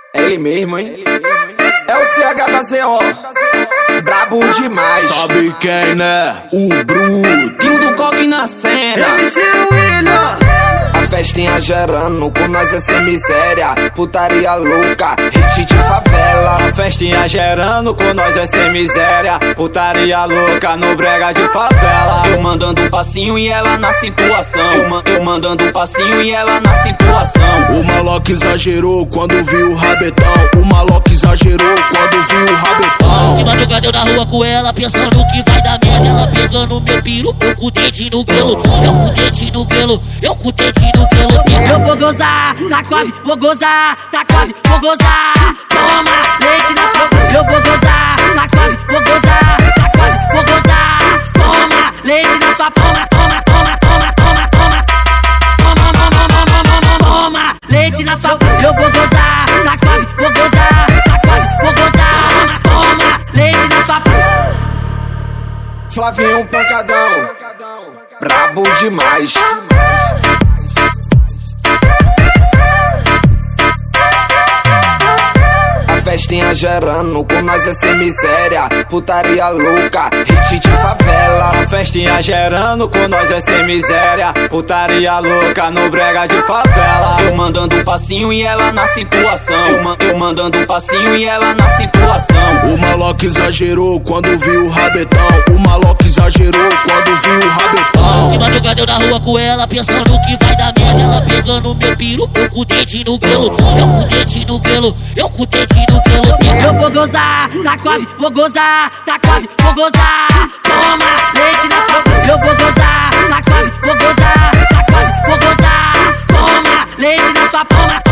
É ele mesmo, hein? É o CHKZO, brabo demais. Sabe quem, né? O Bruto. E o do coque na cena. A festinha gerando, com nós é sem miséria. Putaria louca, hit de favela. A festinha gerando, com nós é sem miséria. Putaria louca no brega de favela. Eu mandando um passinho e ela na situação. Eu mandando um passinho e ela na situação. O maloca exagerou quando viu o rabetão. O maloca exagerou quando viu o rabetão. De madrugada eu na rua com ela, pensando que vai dar merda. Ela pegando meu piro, eu com o dedinho no grelo. Eu com o dedinho no grelo, eu com o dedinho no grelo. Eu vou gozar, tá quase, vou gozar, tá quase, vou gozar. Toma leite na sua. Eu vou gozar, tá quase, vou gozar, tá quase, vou gozar. Toma leite na sua palma, toma, toma, toma, toma, toma. Toma, toma, toma, toma, toma leite na sua. Eu vou gozar, tá quase, vou gozar, tá quase, vou gozar. Toma leite na sua. Flavinho pancadão, brabo demais. Festinha gerando, com nós é sem miséria. Putaria louca, hit de favela. Festinha gerando, com nós é sem miséria. Putaria louca no brega de favela. Eu mandando um passinho e ela na situação. Eu mandando um passinho e ela na situação. O maloca exagerou quando viu o rabetão. O maloca exagerou quando viu o rabetão. De madrugada eu na rua com ela, pensando que vai dar merda. Ela pegando meu piro, eu com o dedinho no grelo. Eu com o dedinho no grelo, eu com o dedinho no grelo. Eu vou gozar, tá quase, vou gozar, tá quase, vou gozar. Toma leite na sua. Eu vou gozar, tá quase, vou gozar, tá quase, vou gozar. Toma leite na sua palma.